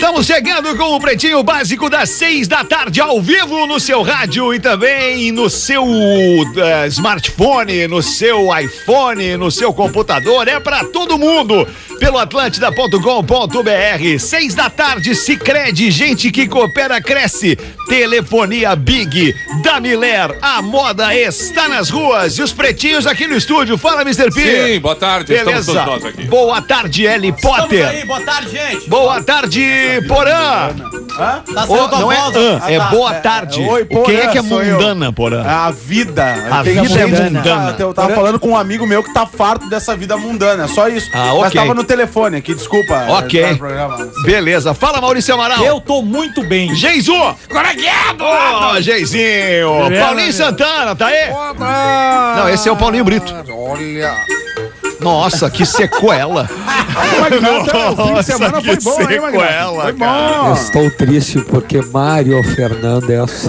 Estamos chegando com o Pretinho Básico das 6 da tarde, ao vivo no seu rádio e também no seu smartphone, no seu iPhone, no seu computador. É pra todo mundo, pelo atlântida.com.br. 6 da tarde, Sicredi, gente que coopera, cresce. Telefonia Big, da Miller, a moda está nas ruas. E os pretinhos aqui no estúdio. Fala, Mr. P. Sim, boa tarde. Beleza. Estamos todos nós aqui. Boa tarde, Eli Potter. Aí, boa tarde, gente. Boa tarde, Porã. Tá sendo tua Não voz. é boa tarde. Oi, Porã, Quem é que é sou mundana, Porã? A vida. A Tem vida é gente- mundana. Eu tava falando com um amigo meu que tá farto dessa vida mundana. É só isso. Ah, ok. Mas tava no telefone aqui, desculpa. Ok. entrar no programa. Beleza. Fala, Maurício Amaral. Eu tô muito bem. Geizu. Colegueado! Ô, Geizinho. Beleza, Paulinho Santana, tá aí? Não, esse é o Paulinho Brito. Olha. Nossa, que sequela. O fim de semana foi bom, hein, Magnata? sequela, Foi cara. bom. Estou triste porque Mário Fernandes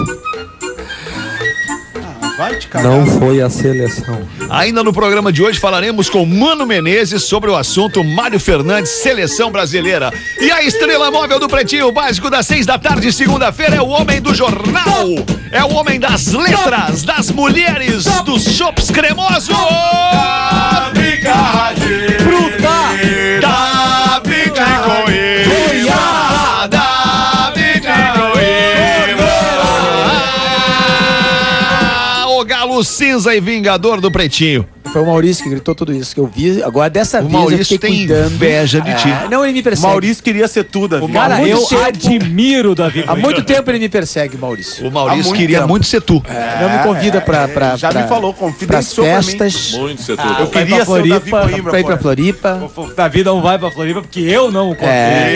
Vai te cagar. não foi à seleção. Ainda no programa de hoje falaremos com Mano Menezes sobre o assunto Mário Fernandes, seleção brasileira. E a estrela móvel do Pretinho Básico das 6 da tarde, segunda-feira, é o homem do jornal. É o homem das letras, das mulheres, dos chopps cremosos. Davi Correia. Davi Correia. O galo cinza e vingador do Pretinho. Foi o Maurício que gritou tudo isso que eu vi. Agora, dessa O vez, eu Maurício fiquei tem cuidando. inveja de ti. Não, ele me O persegue. Maurício queria ser tudo, Davi. Cara, Cara, eu muito tempo- admiro o Davi. Há muito tempo ele me persegue, Maurício. O Maurício Há muito queria tempo. muito ser tu. Não me convida pra já me falou, pras confidenciou pra mim. festas, Muito setor. Eu queria ser o Davi Coimbra. pra ir pra pô. Floripa. O Davi não vai pra Floripa porque eu não o contei.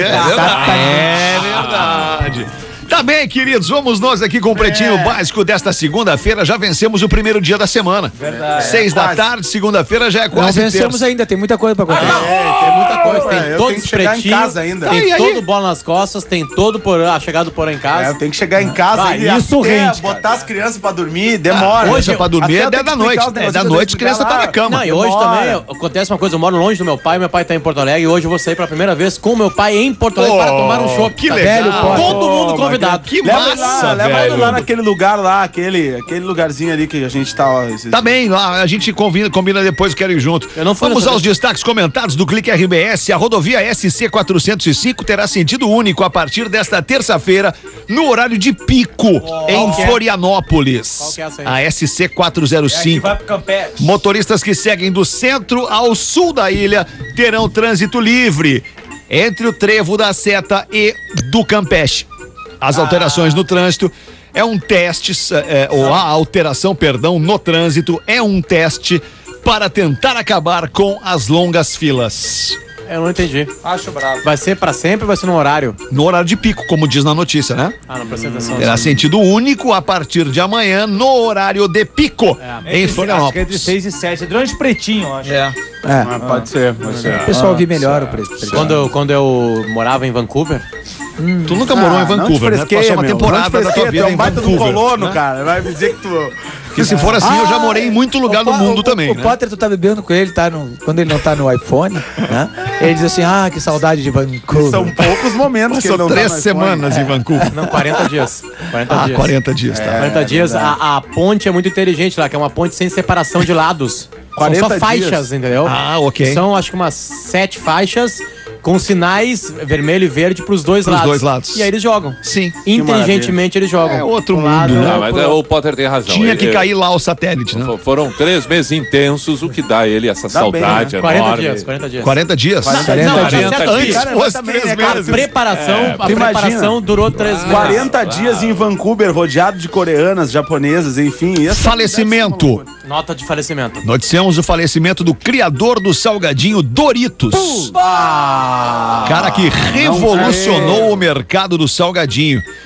É verdade. Tá bem, queridos, vamos nós aqui com o Pretinho Básico desta segunda-feira. Já vencemos o primeiro dia da semana. Verdade. 6 da tarde, segunda-feira já é Não quase vencemos terça. ainda, tem muita coisa pra contar. Tem muita coisa. Tem eu todos tenho os que chegar em pretinhos. casa ainda. Tem E aí? todo bola nas costas, tem todo a chegada do Porã em casa. Eu tenho que chegar em casa Ah, e isso até rende, cara. botar as crianças pra dormir, demora. Hoje pra dormir Até é eu 10 tenho da que noite. explicar os 10 da negócios, noite, eu criança tenho que tá na explicar lá. cama. Não, e hoje Demora. também acontece uma coisa, eu moro longe do meu pai tá em Porto Alegre e hoje eu vou sair pela primeira vez com o meu pai em Porto Alegre para tomar um chopp. que tá? legal. Velho, todo mundo Pô, convidado. Que Leva massa, leva velho. ele lá naquele lugar lá, aquele lugarzinho ali que a gente tá. Ó, Tá bem, lá a gente combina depois, quero ir junto. Eu não fui Vamos nessa aos destaques comentados do Clique RBS. A rodovia SC 405 terá sentido único a partir desta terça-feira, no horário de pico, em Qual que é? Florianópolis. Qual que é essa aí? A SC 405. pro Campeche. Motoristas que seguem do centro ao sul da ilha terão trânsito livre entre o Trevo da Seta e do Campeche. As alterações no trânsito é um teste, ou a alteração, perdão, no trânsito é um teste para tentar acabar com as longas filas. Eu não entendi. Acho bravo. Vai ser pra sempre ou vai ser no horário? No horário de pico, como diz na notícia, né? Ah, não prestei atenção. Terá sentido único a partir de amanhã no horário de pico em Acho que é Florianópolis. entre 6 e 7. Durante pretinho, eu acho. Pode ser, pode ser. O pessoal ouvir melhor o preço. Quando eu morava em Vancouver, Tu nunca morou em Vancouver, né? Tu passou uma temporada da tua vida Tu é em um baita do Vancouver. colono, né? cara. Vai me dizer que tu... Porque se for assim, eu já morei em muito lugar do mundo também, O né? Potter, tu tá bebendo com ele, quando ele não tá no iPhone, né? Ele diz assim, que saudade de Vancouver. São poucos momentos que ele Passou não 3 tá no semanas em Vancouver. não, 40 dias. 40 Ah, dias. 40 dias, tá. 40 dias, a ponte é muito inteligente lá, que é uma ponte sem separação de lados. São 40 só faixas, dias. entendeu? Ah, ok. São, acho que umas 7 faixas com sinais vermelho e verde pros dois Pros lados. dois lados. E aí eles jogam. Sim. Inteligentemente eles jogam. É outro Um mundo, lado, né? Não, mas o Potter tem razão. Tinha Ele- que cair lá o satélite, né? Foram 3 meses intensos, o que dá ele essa saudade bem, 40 enorme. dias, 40 dias. 40 dias? 40 Não, tá dias. certo Antes aqui. fosse também, 3 né, cara? meses. A preparação Tu imagina? preparação durou 3 meses. 40 dias em Vancouver, rodeado de coreanas, japonesas, enfim. Falecimento. Nota de falecimento. Noticiamos o falecimento do criador do salgadinho Doritos. Cara que revolucionou o mercado do salgadinho.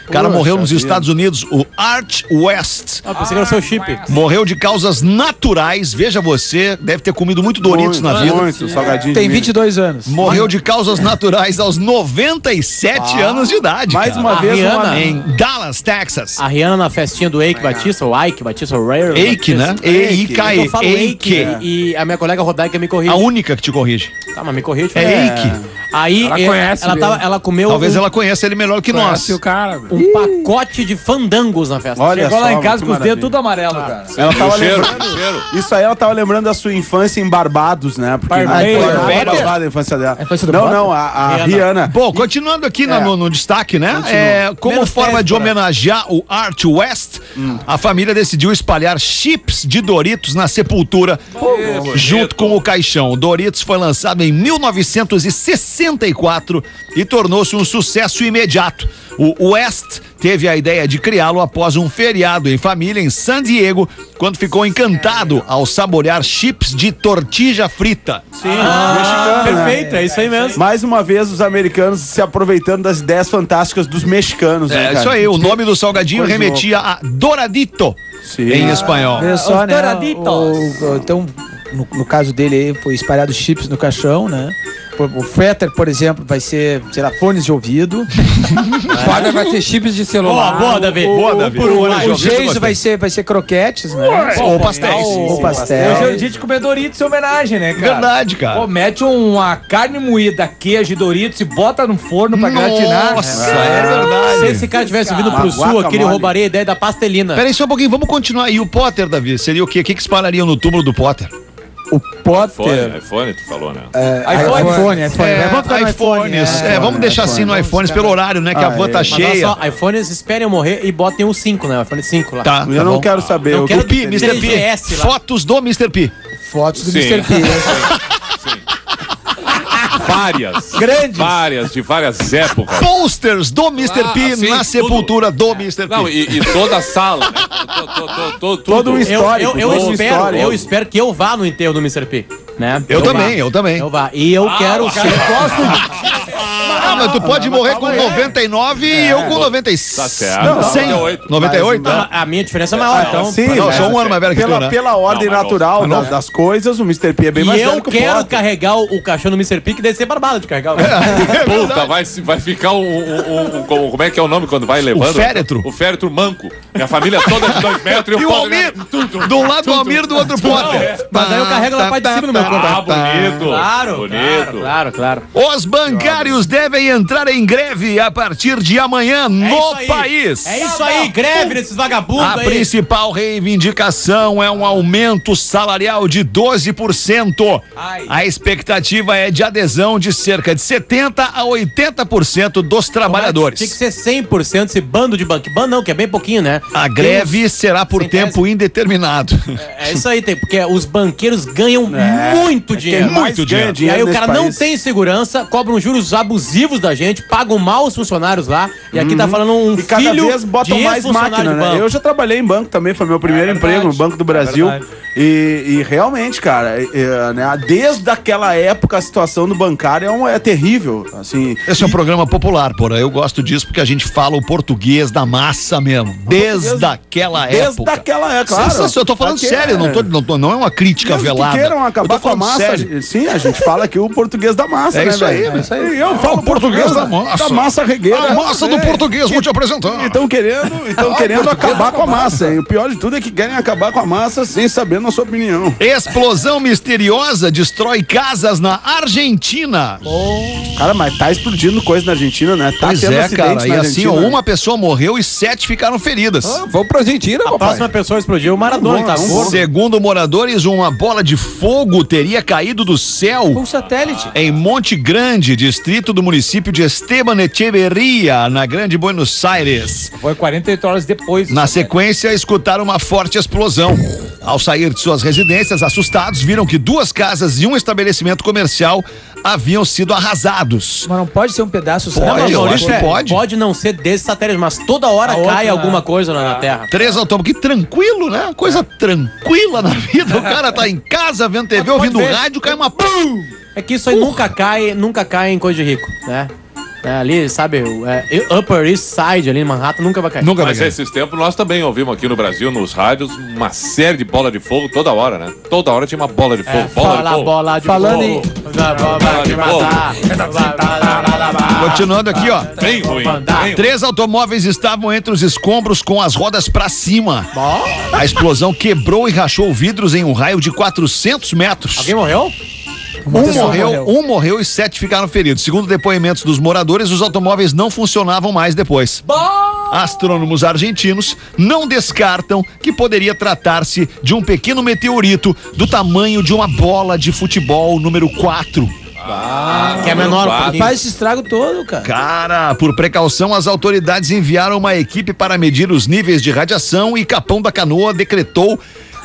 O cara morreu nos Estados Unidos, o Art West. Pensei que era o seu chip. Morreu de causas naturais. Veja você, deve ter comido muito Doritos na vida. Muito, salgadinho. Tem 22 anos. Morreu de causas naturais aos 97 anos de idade. Mais cara. uma vez, Rihanna. Em Dallas, Texas. A Rihanna na festinha do Eike Batista, o Ike Batista, o Rare. Eike, né? E-I-K-E. Eu falo Eike. Eike. E a minha colega Rodaica me corrige. A única que te corrige. Tá, mas me corrige. É Eike. Aí Ela conhece ela comeu Talvez ela conheça ele melhor que nós. Conhece o cara. um pacote de fandangos na festa. Olha Chegou só, lá em casa que com os maravilha. dedos tudo amarelo, cara. Ela tava cheiro, lembrando. cheiro. Isso aí ela tava lembrando da sua infância em Barbados, né? Porque Barbados, a infância dela. A infância do Não, Potter? não, a Rihanna. Bom, continuando aqui no destaque, né? Como Menos forma de péspera. homenagear o Art West, a família decidiu espalhar chips de Doritos na sepultura junto com o caixão. O Doritos foi lançado em 1964 e tornou-se um sucesso imediato. O West teve a ideia de criá-lo após um feriado em família em San Diego, quando ficou encantado ao saborear chips de tortilha frita. Sim, mexicana, né? Perfeito, é isso aí mesmo. Mais uma vez, os americanos se aproveitando das ideias fantásticas dos mexicanos. né, É cara? isso aí, o nome do salgadinho Coisa remetia a Doradito Sim. em espanhol. Olha só, Os né? Doraditos. Então, no caso dele aí, foi espalhado chips no caixão, né? O Fetter, por exemplo, vai ser, sei lá, fones de ouvido. Pode vai ser chips de celular. Boa, Davi. Boa, Davi. O Geiso vai ser croquetes, né? Ou pastéis. Ou Hoje é o pastel. dia de comer Doritos em homenagem, né, cara? Verdade, cara. Pô, mete uma carne moída, queijo e Doritos e bota no forno pra gratinar. Nossa, é verdade. Se esse cara tivesse vindo pro Uma sul aqui, ele guacamole. roubaria a ideia da pastelina. Peraí só um pouquinho, vamos continuar. E o Potter, Davi, seria o quê? O que espalhariam no túmulo do Potter? O Potter. iPhone, tu falou, né? iPhone. Vamos ficar no iPhones. Vamos deixar assim no iPhones pelo horário, né? Que a van tá Mas olha cheia. só, iPhones esperem eu morrer e botem o 5, né? O iPhone 5 lá. Tá. Eu não bom. quero saber. Não eu quero Pi, Mr. P. 3GS lá. Fotos do Mr. P. Fotos do Sim. Mr. P. Várias. Grandes. Várias, de várias épocas. Posters do Mr. P sim, na tudo. sepultura do Mr. Não, P. e toda a sala, né? Todo Todo um Eu, histórico. eu, todo um espero, histórico. eu espero que eu vá no enterro do Mr. P, né? Eu vá. também. Eu vá. E eu quero ser... Ah, mas tu pode morrer com 99 e eu com 96. Tá certo. Não, 100. 98. 98? Mas, Tá. A minha diferença é maior, então... Sim, Não, né? sou um ano mais velho que tu, Pela, né? pela ordem Não, mas natural das coisas, o Mr. P é bem mais E eu velho que o quero Potter. carregar o caixão do Mr. P, que deve ser barbado de carregar. Puta, vai ficar como é que é o nome quando vai levando? féretro. O féretro manco. Minha família toda de 2 metros E o Almir, de um lado o Almir, do outro Potter. Mas aí eu carrego na parte de cima do meu corpo. Ah, bonito. Claro, Bonito. claro. Os bancários devem entrar em greve a partir de amanhã no país. É isso aí, greve desses vagabundos A aí. principal reivindicação é um aumento salarial de 12%. A expectativa é de adesão de cerca de 70% a 80% dos trabalhadores. Tinha que ser 100% esse bando de banco. Bando não, que é bem pouquinho, né? A greve será por centésimo. tempo indeterminado. É isso aí, porque os banqueiros ganham muito dinheiro. muito dinheiro. E aí o cara não tem. tem segurança, cobram juros abusivos da gente, pagam mal os funcionários lá. E aqui tá falando um E cada filho vez botam de mais ex-funcionário máquina, de né? banco. Eu já trabalhei em banco também, foi meu primeiro emprego no Banco do Brasil. E realmente, cara, né, desde aquela época a situação do bancário é terrível. Assim, Esse é um programa popular, porra. Eu gosto disso porque a gente fala o português da massa mesmo. Desde aquela desde época. aquela época, claro. Sensacional. Eu tô falando Aqui sério, não é uma crítica Mesmo que velada. queiram Eu acabar tô com a falando massa. sério. Sim, a gente fala aqui o português da massa, É né, isso aí, velho? é isso aí. Eu falo português da massa regueira. A massa do português, vou te apresentar. E estão querendo acabar com a massa. E o pior de tudo é que querem acabar com a massa sem saber na sua opinião. Explosão misteriosa destrói casas na Argentina. Cara, mas tá explodindo coisa na Argentina, né? Tá Pois tendo é, acidente cara. E na assim, Argentina. ó, uma pessoa morreu e 7 ficaram feridas. Vamos pra Argentina, A papai. próxima pessoa explodiu o Maradona, que tá gordo. Segundo moradores, uma bola de fogo teria caído do céu Um satélite. em Monte Grande, distrito do município de Esteban Echeverria, na Grande Buenos Aires. Foi 48 horas depois. Na sequência, escutaram uma forte explosão. Ao sair de suas residências, assustados, viram que 2 casas e um estabelecimento comercial haviam sido arrasados. Mas não pode ser um pedaço só. Pode, Não, mas eu Maurício, acho que pode. Pode não ser desse satélite, mas toda hora A outra, cai né? alguma coisa na Terra. 3 automóveis, que tranquilo, né? Coisa tranquila na vida. O cara tá em casa, vendo TV, ouvindo ver. rádio, cai uma... Pum! É que isso aí nunca cai em coisa de rico, né? Ali, sabe, Upper East Side, ali em Manhattan, nunca vai cair. Nunca vai Mas cair. esses tempos nós também ouvimos aqui no Brasil, nos rádios, uma série de bola de fogo toda hora, né? Toda hora tinha uma bola de fogo. Bola de Falando fogo. Continuando aqui, ó. Bem ruim. Bem ruim. 3 automóveis estavam entre os escombros com as rodas pra cima. A explosão quebrou e rachou vidros em um raio de 400 metros. Alguém morreu? Um morreu e 7 ficaram feridos. Segundo depoimentos dos moradores, os automóveis não funcionavam mais depois. Astrônomos argentinos não descartam que poderia tratar-se de um pequeno meteorito do tamanho de uma bola de futebol número 4. Que é menor. Faz esse estrago todo, cara. Cara, por precaução, as autoridades enviaram uma equipe para medir os níveis de radiação e Capão da Canoa decretou...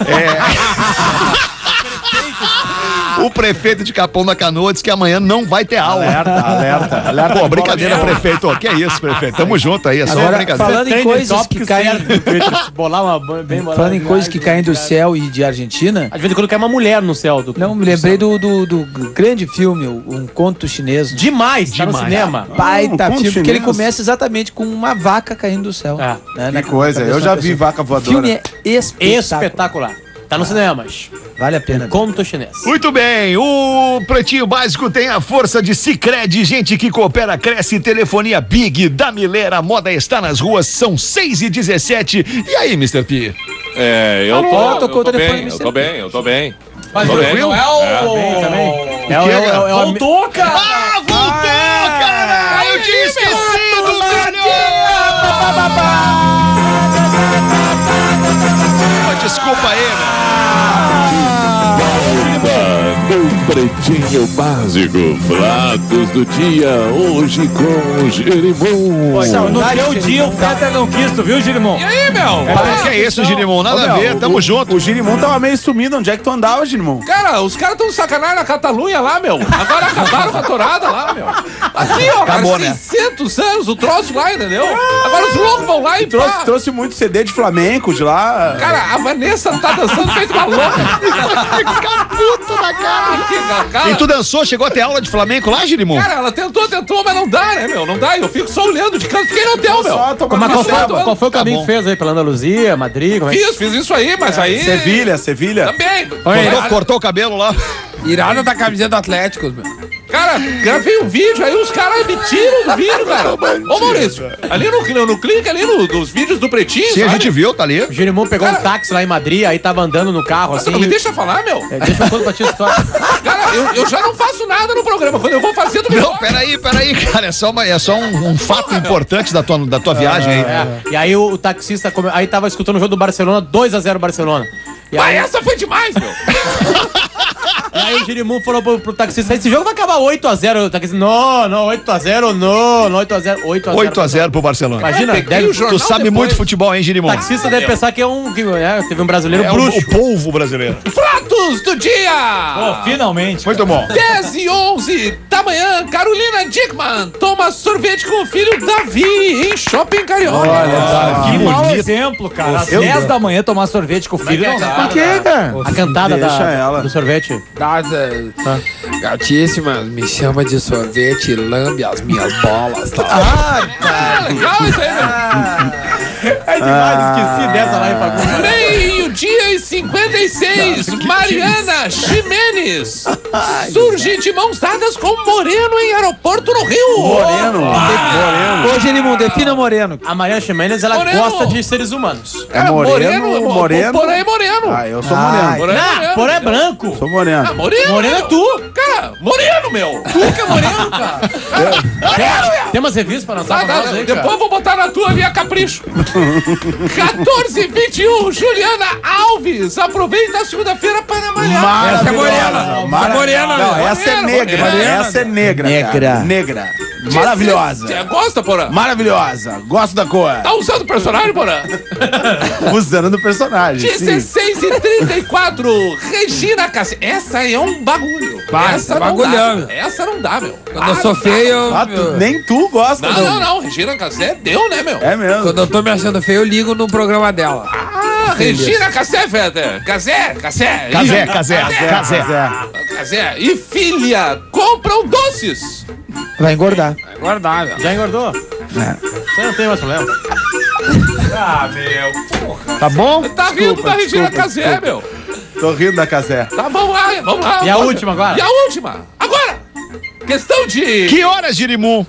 O prefeito de Capão da Canoa disse que amanhã não vai ter aula. Alerta. Pô, brincadeira, prefeito. Que é isso, prefeito? Tamo junto aí, é só uma Agora, brincadeira. falando em coisas que caem... Bolar uma bem bolada. Falando em coisas que caem do céu e de Argentina... Às vezes quando cai uma mulher no céu. Não, me lembrei do grande filme, Um Conto Chinês. Demais, tá no cinema. Baita Um Conto filme, porque ele Chinês. começa exatamente com uma vaca caindo do céu. Que coisa, eu já vi vaca O voadora. filme é espetacular. Espetacular. Tá no cinemas. Vale a pena. Conto chinês. Muito bem, o Pretinho Básico tem a força de Sicredi, gente que coopera, cresce, telefonia Big, da Milera, a moda está nas ruas, são 6h17. E aí, Mr. P? Eu tô bem. Mas Tô bem. não é o... Voltou, cara! Ah, voltou, cara! Eu tinha esquecido, velho! Desculpa aí, velho. Pretinho Básico, pratos do dia, hoje com o Jerimum. No teu dia o Fetter não quis, tu viu, Girimon? E aí, meu? Que é isso, Girimon? Nada a ver, tamo junto. O Girimum tava meio sumido. Onde é que tu andava, Girimum? Cara, os caras tão de sacanagem na Catalunha lá, meu. Agora acabaram com a tourada lá, meu. Aqui, ó, Acabou, cara, né? 600 anos o troço lá, entendeu? Agora os loucos vão lá e pá. Trouxe muito CD de flamenco de lá. Cara, a Vanessa tá dançando feito uma louca. Fica puto na cara. E tu dançou, chegou até aula de flamenco lá, Girimon? Cara, ela tentou, mas não dá, né, meu? Não dá. Eu fico só olhando de canto. Fiquei no hotel, meu. Só tomando Mas café. qual foi o caminho que fez aí? Pela Andaluzia, Madrid? Como é que... Fiz isso aí, mas aí... Sevilha. Também. Cortou o cabelo lá. Irada da camiseta do Atlético, meu. Cara, gravei um vídeo, aí os caras me tiram do vídeo, cara. Ô, Maurício, ali no clique, ali nos vídeos do Pretinho, Sim, a sabe? gente viu, tá ali. O Jerimum pegou um táxi lá em Madrid, aí tava andando no carro, Você assim... não me deixa falar, meu? Deixa eu contar pra ti a história. Cara, eu já não faço nada no programa. Quando eu vou fazer, tu me Não, joga. peraí, cara, é só um fato importante da tua viagem aí. E aí o taxista, aí tava escutando o jogo do Barcelona, 2-0 Barcelona. E Mas aí, essa foi demais, meu. e aí o Jerimum falou pro taxista, esse jogo vai acabar 8-0. O taxista, não, 8-0, não, 8-0. 8-0 pro Barcelona. Imagina, Peguei o jornal Tu sabe depois. muito de futebol, hein, Girimon? o taxista deve pensar que teve um brasileiro É bruxo. o polvo brasileiro. Pratos do dia. Pô, finalmente. Muito bom. 10h11 da manhã, Carolina Dickman toma sorvete com o filho Davi em Shopping Carioca. Que mau bonito. exemplo, cara. Às 10 da manhã tomar sorvete com o filho não dá. Por quê, cara? A cantada Deixa ela. do sorvete. Nossa, gatíssima, me chama de sorvete e lambe as minhas bolas, tá? Ah, legal isso aí, velho. É demais, esqueci dessa lá em Fagundes. Meio-dia e 56, Mariana Ximenes surge de mãos dadas com Moreno em aeroporto no Rio. Moreno. Ô, Girimum, defina Moreno. A Mariana Ximenes, ela Moreno. gosta de seres humanos. É moreno. Porã é moreno. Ah, eu sou moreno. Porã é moreno. Porém é branco. Sou moreno. Ah, moreno. Moreno é tu. Cara, moreno, meu. Tu que é moreno, cara. Tem umas revistas pra lançar pra nós aí, Depois cara. eu vou botar na tua via capricho. 14h21, Juliana Alves. Aproveita a segunda-feira para malhar. Essa é morena. Morena, Não, meu. essa é negra. Morena. Essa é negra. Negra. Cara. Negra. Maravilhosa. Você gosta, Porã? Maravilhosa. Gosto da cor. Tá usando o personagem, Porã? Usando do personagem. Sim. 16h34, Regina Cassi. Essa é um bagulho. Vai, essa tá não bagulhando. dá. Essa não dá, meu. Quando eu sou feio, Ah, nem tu gosta. Não. Regina Cassi deu, né, meu? É mesmo. quando eu tô me achando feio, eu ligo no programa dela. Ah, Regina Casé, Fetter. Casé. Casé. E filha compram doces. Vai engordar. É guardável. Já engordou? Você não tem mais problema. Tá bom? Tá rindo da Regina Casé, meu. Tô rindo da Casé. Tá, vamos lá. E a última agora? E a última. Agora. Questão de... Que horas, Girimum?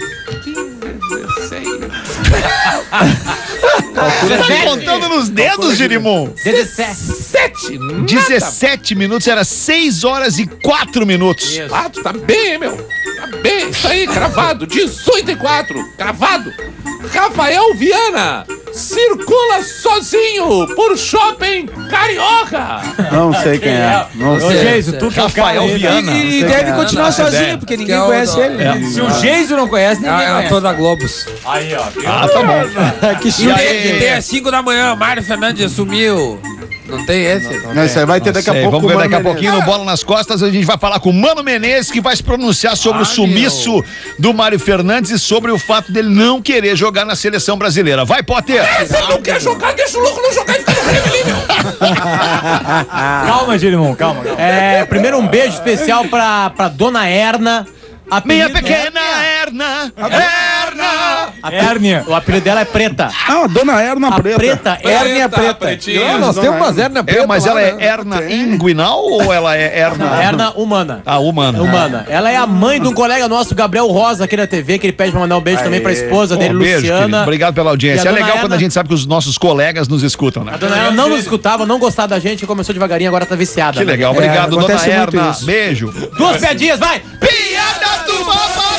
Tá contando nos dedos, Girimum? 17. 17 minutos, era 6 horas e 4 minutos. Ah, tu tá bem, hein, meu? Tá bem, isso aí, cravado. 18:04, cravado. Rafael Viana circula sozinho por shopping carioca. Não sei quem é. Não Ô, sei. Geiso, tu que é o cara. Rafael Viana. E deve continuar sozinho, porque ninguém Que é o conhece do- ele. Se o Geiso não conhece, ninguém É conhece. ator da Globos. Aí, ó. Ah, tá bom. Que E chique. tem às 5 da manhã, Mário Fernandes sumiu. Não tem esse? Não, isso aí vai ter daqui a Sei, pouco. vamos ver o daqui a Mano pouquinho no Bola nas Costas. A gente vai falar com o Mano Menezes, que vai se pronunciar sobre o sumiço do Mário Fernandes e sobre o fato dele não querer jogar na seleção brasileira. Vai, Potter! Se ele não quer jogar, deixa o louco não jogar e fica no Grêmio ali, meu. Calma, Girimum, calma. Primeiro um beijo especial pra Dona Erna. Minha Apelido- pequena Erna! Erna! Hérnia. O apelido dela é Preta. Ah, Dona Erna A Preta. Preta, Hérnia Preta. Pretinho. Nós temos umas hernias É, pretas mas lá, ela é né? Erna inguinal ou ela é Erna? Erna Humana. Ah, humana. Humana. Ela é a mãe de um colega nosso, Gabriel Rosa, aqui na TV, que ele pede pra mandar um beijo também pra esposa dele, Um beijo, querido. Luciana. Obrigado pela E audiência. a É dona legal quando a Erna- gente sabe que os nossos colegas nos escutam, né? A dona Erna não nos escutava, não gostava da gente, começão devagarinho, agora tá viciada. Que legal. Obrigado, dona acontece muito Erna. isso. Beijo. Duas piadinhas, vai! Piada do Bobote!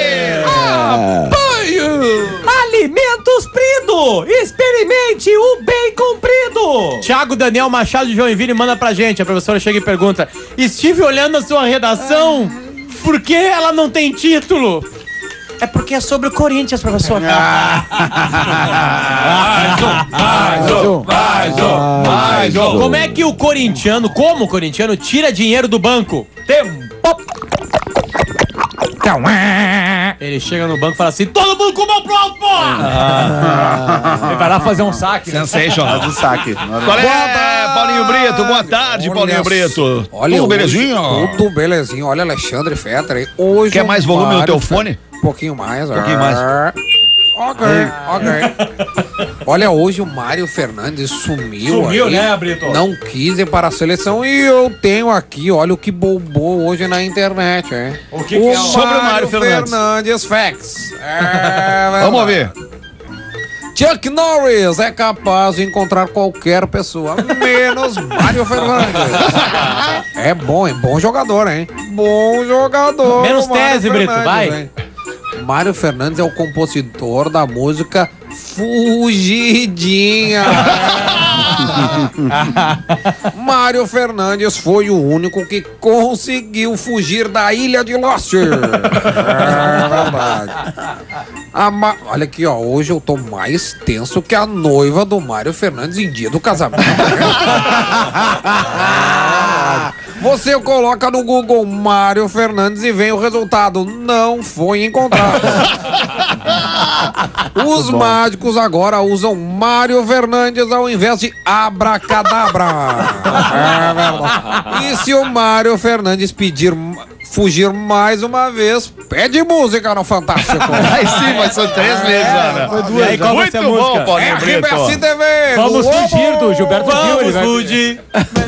Alimentos Prido! Experimente o bem comprido! Thiago Daniel Machado de Joinville manda pra gente. A professora chega e pergunta: estive olhando a sua redação, por que ela não tem título? É porque é sobre o Corinthians, professor. Mais um. Como é que o corintiano tira dinheiro do banco? Tempo. Ele chega no banco e fala assim: todo mundo com mão pro alto, porra! Ele vai lá fazer um saque. né? Sensational. Do saque. Qual é, Paulinho Brito? Boa tarde, Paulinho Brito. Olha, Tudo hoje- belezinha? Tudo belezinho. Olha, Alexandre Fetter, hein? Hoje Quer mais volume no Mário teu Fer- fone? Um pouquinho mais. Um pouquinho mais. Ok. Olha, hoje o Mário Fernandes sumiu aí. né, Brito? Não quis ir para a seleção e eu tenho aqui, olha o que bombou hoje na internet, hein? O que é o- Sobre o Mário Fernandes. Facts. Vamos ouvir. Chuck Norris é capaz de encontrar qualquer pessoa, menos Mário Fernandes. É bom jogador, hein? Bom jogador. Menos Mário tese, Brito, Fernandes, vai. hein? Mário Fernandes é o compositor da música Fugidinha. Mário Fernandes foi o único que conseguiu fugir da ilha de Lost. É verdade. Olha aqui, ó. Hoje eu tô mais tenso que a noiva do Mário Fernandes em dia do casamento. Você coloca no Google Mário Fernandes e vem o resultado. Não foi encontrado. Os mágicos agora usam Mário Fernandes ao invés de abracadabra. É verdade. E se o Mário Fernandes fugir mais uma vez, pede música no Fantástico. Aí sim, mas são 3 vezes, Ana. E aí, qual vai Muito ser a bom, música? Paulinho Brito. RBS TV. Vamos Globo. fugir do Gilberto Gil. Ele vai... fugir.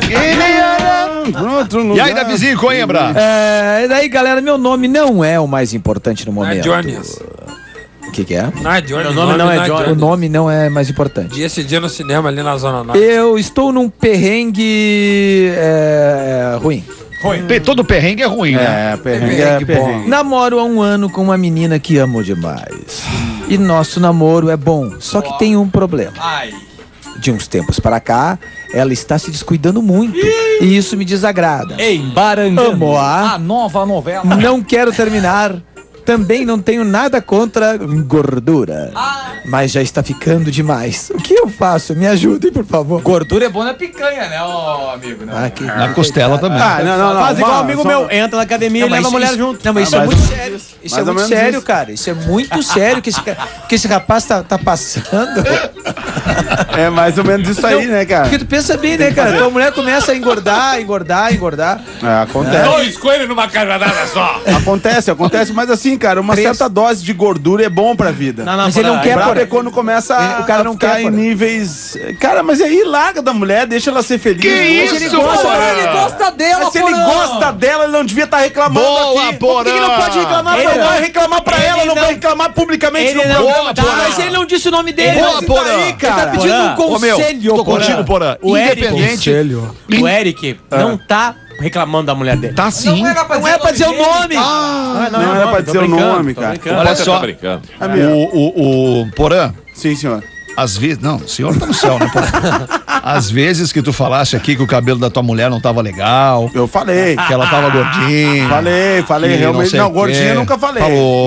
E aí, Davizinho Coimbra? E daí, galera, meu nome não é o mais importante no Não é momento. Jones. O que é? Não é Johnny. Meu nome não é Johnny. O nome não é mais importante. E esse dia no cinema ali na Zona Norte. Eu estou num perrengue ruim. Todo perrengue é ruim, né? É, perrengue é Perrengue bom. perrengue. Namoro há um ano com uma menina que amo demais. E nosso namoro é bom, só que tem um problema. Ai. De uns tempos para cá, ela está se descuidando muito. E isso me desagrada. Embarangando. Amo-a. A nova novela. Não quero terminar. Também não tenho nada contra gordura. Mas já está ficando demais. O que eu faço? Me ajudem, por favor. Gordura é bom na picanha, né, ô amigo? Né? Aqui. Na costela também. Ah, não. Faz igual um amigo só- meu, entra na academia e leva a mulher junto. Não, mas isso é mas- muito sério. Isso é mais ou muito menos sério, isso. cara. Isso é muito sério que esse rapaz tá passando. É mais ou menos isso aí, né, cara? Porque tu pensa bem, né, cara? Tua mulher começa a engordar. É, acontece. Dois coelhos numa cajadada só. Acontece, mas assim, assim, cara, uma certa dose de gordura é bom pra vida. Mas ele não quer, Brabo Porã. é quando começa O cara não ficar quer, em Porã. níveis... Cara, mas aí larga da mulher, deixa ela ser feliz. Que Deixa isso, ele gosta. Porã? Ele gosta dela, Mas se ele gosta dela, ele não devia estar reclamando Boa, aqui. Porã! Por que ele não pode reclamar? Ele Ele não- vai reclamar pra ele ela, não não- vai reclamar publicamente Ele no não, programa. tá, Porã. mas ele não disse o nome dele. Boa, Mas Porã. daí, cara. Ele tá pedindo Porã. um Ô, meu, conselho, tô contigo, Porã. O Eric- Independente. Conselho. O Eric não tá reclamando da mulher dele. Tá sim. Não é pra dizer o nome. Não era pra dizer o nome, cara. Olha só, brincando. o Porã, Sim, senhor. às vezes... Não, o senhor tá no céu, né, Porã? Às vezes que tu falaste aqui que o cabelo da tua mulher não tava legal, Eu falei. que ela tava gordinha. Falei, que realmente. sei Não, o quê. gordinha eu nunca falei. Falou.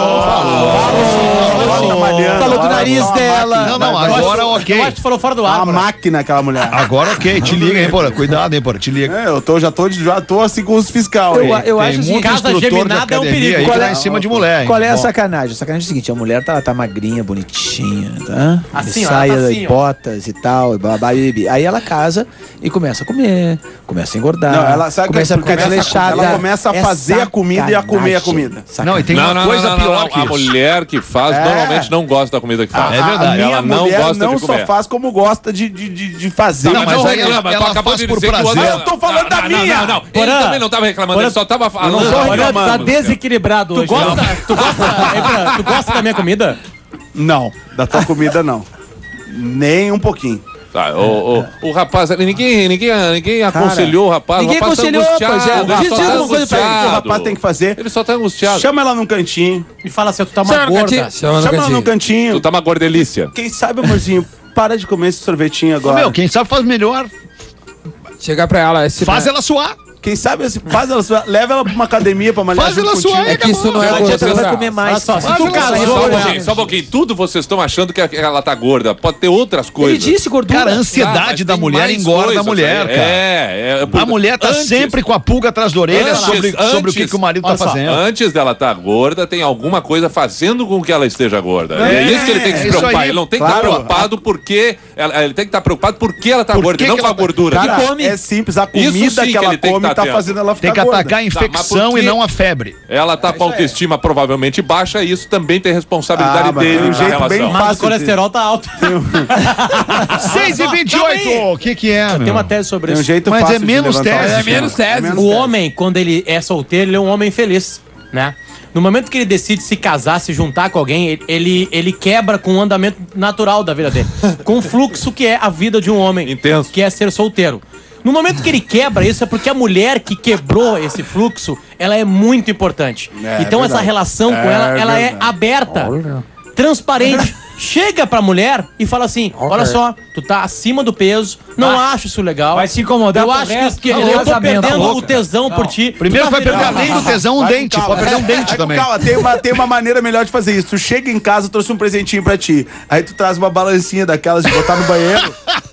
Falou do nariz dela. Não, agora ok. Eu acho que tu falou fora do ar. A Porã. máquina, aquela mulher. Agora ok, te liga, hein, Porã. Cuidado, hein, Porã, te liga. Já tô assim com os fiscal aí. Eu acho Tem assim, muito casa instrutor de geminada é um academia perigo. aí Qual que é- tá em cima de mulher, hein? Qual é a Bom, sacanagem? A sacanagem é o seguinte, a mulher tá magrinha, bonitinha, tá? Assim, ó, Saia, ela tá assim, ó. botas e tal, e babá, bibi. Aí ela casa e começa a comer, começa a engordar. Não, ela sabe começa a que ficar desleixada. ela começa a fazer a comida e a comer a comida. Não, e tem uma coisa pior que A isso. mulher que faz normalmente não gosta da comida que faz. É verdade. A minha Ela não mulher gosta não de só comer. faz como gosta de fazer. Não, mas aí reclama, ela tu acabou faz de por dizer que o prazer. outro- Eu tô falando da minha. Não. Ele Porã. também não tava reclamando, Porã. ele só tava falando. não tô Porã, tu tá reclamando, desequilibrado hoje. Tu gosta da minha comida? Não, da tua comida não. Nem um pouquinho. Tá, o rapaz, ninguém aconselhou o rapaz. ninguém o rapaz aconselhou, tá angustiado, pois é. ele só Diz tá alguma coisa pra ele que o O angustiado. rapaz tem que fazer. Ele só tá angustiado. Chama ela num cantinho. E fala assim, tu tá uma gorda. Chama ela num cantinho. Tu tá uma gordelícia. Quem sabe, amorzinho, para de comer esse sorvetinho agora. Meu, quem sabe faz melhor. Chegar pra ela, Faz ela suar. Quem sabe, faz ela, leva ela pra uma academia pra malhar Faz junto ela contigo. suar, É que isso não é Não adianta, ela vai gordura. comer mais. Olha só, se Faz tu ela casou, sair Só um olhando. pouquinho, só um pouquinho. Tudo vocês estão achando que ela tá gorda. Pode ter outras Ele coisas. disse gordura. Cara, a Ah, ansiedade mas da tem mulher mais engorda a coisas mulher, aí. cara. A mulher tá sempre com a pulga atrás da orelha Antes- sobre o que, antes- que o marido tá olha só, fazendo. Antes dela tá gorda, tem alguma coisa fazendo com que ela esteja gorda. É isso que ele tem que se é isso preocupar. aí, Ele não tem que estar claro. preocupado porque... Ele tem que estar preocupado porque ela tá Por gorda que e não que com a ela tá- gordura. Cara, come. é simples. A Isso comida sim que que ela ele tem que come tá tá atento. fazendo ela ficar Tem que gorda. atacar a mas infecção por e quê? não a febre. Ela tá com a autoestima provavelmente baixa e isso também tem responsabilidade mas dele tem um na jeito relação. bem Mas o fácil. colesterol tá alto. 6h28. O que é, Tem meu? uma tese sobre Tem um isso. jeito Mas fácil é de menos levantar tese. o É menos sistema. tese. Menos O tese. homem, quando ele é solteiro, ele é um homem feliz, né? No momento que ele decide se casar, se juntar com alguém, ele quebra com o andamento natural da vida dele. Com o fluxo que é a vida de um homem. Intenso. Que é ser solteiro. No momento que ele quebra isso, é porque a mulher que quebrou esse fluxo, ela é muito importante. Então essa verdade. relação com ela é verdade. aberta, transparente. Chega pra mulher e fala assim, olha só, tu tá acima do peso, não acho isso legal. Vai se incomodar Eu pro acho resto que do eu tô casamento, perdendo louca. o tesão por ti. Primeiro Tu tá vai perder, virando- além do tesão, um Vai com dente. calma. Pode perder um Vai dente com também. calma. Tem uma maneira melhor de fazer isso. Tu chega em casa, trouxe um presentinho pra ti. Aí tu traz uma balancinha daquelas de botar no banheiro.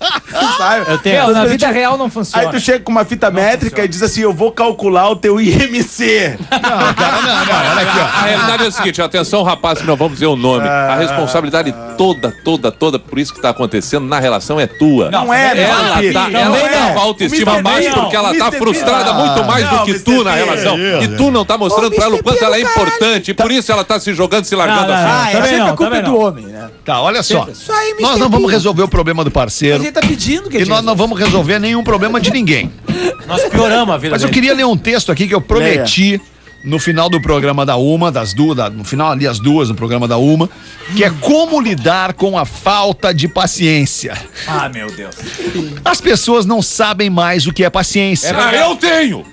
Sabe? Eu tenho- Meu, na vida real não funciona. Aí tu chega com uma fita métrica e diz assim, eu vou calcular o teu IMC. Não, cara, não, olha aqui, ó. A realidade é o seguinte, atenção rapaz, que não vamos dizer o nome. A responsabilidade toda, por isso que tá acontecendo na relação é tua. Não é, Ela Mr. tá, P. ela Não tá é. com a autoestima O Mr. baixa P, porque ela o tá Mr. P. frustrada muito mais Não, do que Mr. tu na P. relação. E tu não tá mostrando pra ela o quanto ela é importante. E por isso ela tá se jogando, se largando Não, assim. não, Ah, Também essa é não, a culpa também do não. homem, né? Tá, olha só. Isso aí, Nós não vamos resolver o problema do parceiro. Mas ele tá pedindo que E nós não vamos resolver nenhum problema de ninguém. Nós pioramos a vida Mas eu dele. queria ler um texto aqui que eu prometi no final do programa da Uma, no final ali as duas no programa da Uma, que é como lidar com a falta de paciência. Ah, meu Deus. As pessoas não sabem mais o que é paciência. Eu tenho!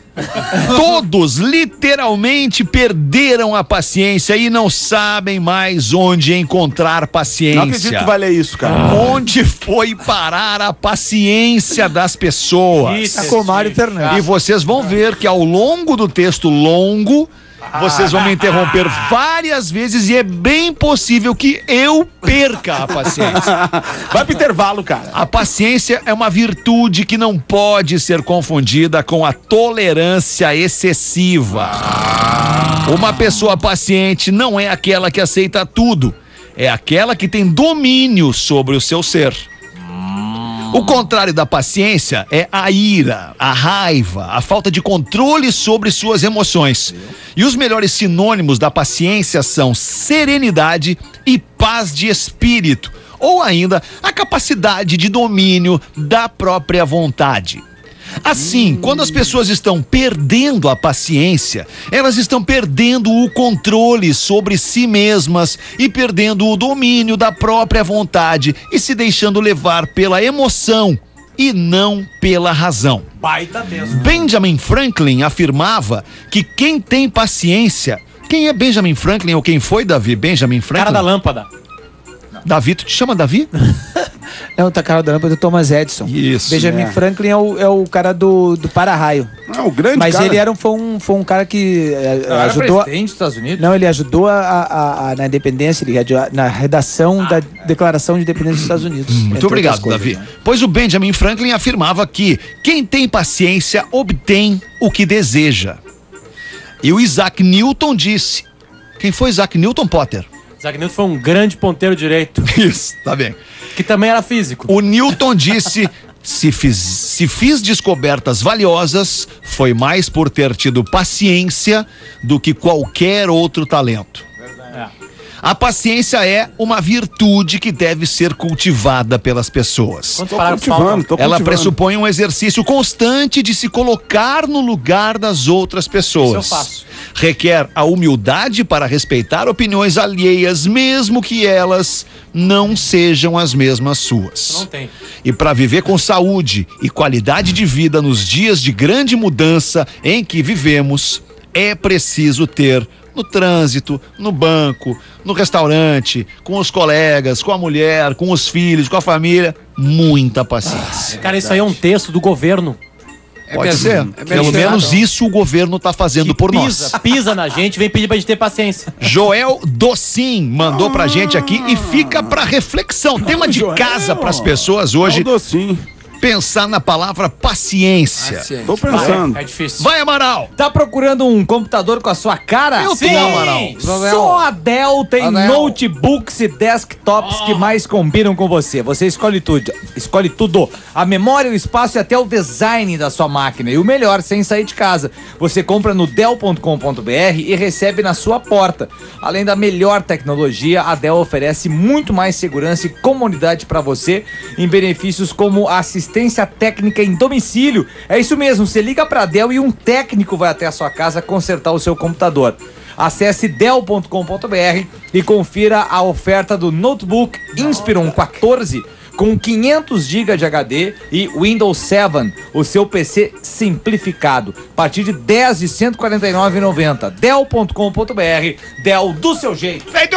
Todos literalmente perderam a paciência e não sabem mais onde encontrar paciência. Não acredito que tu vai ler isso, cara. Onde foi parar a paciência das pessoas? Tá com o Mário Fernandes. E vocês vão ver que ao longo do texto longo, vocês vão me interromper várias vezes e é bem possível que eu perca a paciência. Vai pro intervalo, cara. A paciência é uma virtude que não pode ser confundida com a tolerância excessiva. Uma pessoa paciente não é aquela que aceita tudo, é aquela que tem domínio sobre o seu ser. O contrário da paciência é a ira, a raiva, a falta de controle sobre suas emoções. E os melhores sinônimos da paciência são serenidade e paz de espírito, ou ainda a capacidade de domínio da própria vontade. Assim, quando as pessoas estão perdendo a paciência, elas estão perdendo o controle sobre si mesmas e perdendo o domínio da própria vontade e se deixando levar pela emoção e não pela razão. Baita mesmo. Benjamin Franklin afirmava que quem tem paciência... Quem é Benjamin Franklin ou quem foi, Davi? Benjamin Franklin? Cara da lâmpada. Davi, tu te chama Davi? Não, tá cara da lâmpada do Thomas Edison. Isso. Benjamin Franklin é o cara do para-raio. Ah, o grande Mas cara. ele foi um cara que ajudou... presidente dos Estados Unidos? Não, ele ajudou na independência, na redação da Declaração de Independência dos Estados Unidos. Muito obrigado, Davi. Né? Pois o Benjamin Franklin afirmava que quem tem paciência obtém o que deseja. E o Isaac Newton disse... Quem foi Isaac Newton, Potter? Isaac Newton foi um grande ponteiro direito. Isso, tá bem. Que também era físico. O Newton disse... Se fiz descobertas valiosas, foi mais por ter tido paciência do que qualquer outro talento. A paciência é uma virtude que deve ser cultivada pelas pessoas. Quantos parágrafos faltam? Ela pressupõe um exercício constante de se colocar no lugar das outras pessoas. Isso eu faço. Requer a humildade para respeitar opiniões alheias, mesmo que elas não sejam as mesmas suas. Não tem. E para viver com saúde e qualidade de vida nos dias de grande mudança em que vivemos, é preciso ter no trânsito, no banco, no restaurante, com os colegas, com a mulher, com os filhos, com a família, muita paciência. Cara, isso aí é um texto do governo. Pode ser. Pelo menos isso o governo tá fazendo por nós. Pisa na gente, vem pedir pra gente ter paciência. Joel Docin mandou pra gente aqui e fica pra reflexão. Tema de casa pras pessoas hoje. Pensar na palavra paciência. Tô pensando. É difícil. Vai, Amaral! Tá procurando um computador com a sua cara? Eu tô, Amaral. Só a Dell tem notebooks e desktops que mais combinam com você. Você escolhe tudo. A memória, o espaço e até o design da sua máquina. E o melhor, sem sair de casa. Você compra no Dell.com.br e recebe na sua porta. Além da melhor tecnologia, a Dell oferece muito mais segurança e comodidade para você em benefícios como assistência técnica em domicílio. É isso mesmo, você liga pra Dell e um técnico vai até a sua casa consertar o seu computador. Acesse dell.com.br e confira a oferta do notebook Inspiron 14 com 500 GB de HD e Windows 7, o seu PC simplificado. A partir de 10 de R$ 149,90. Dell.com.br, Dell do seu jeito. Feito!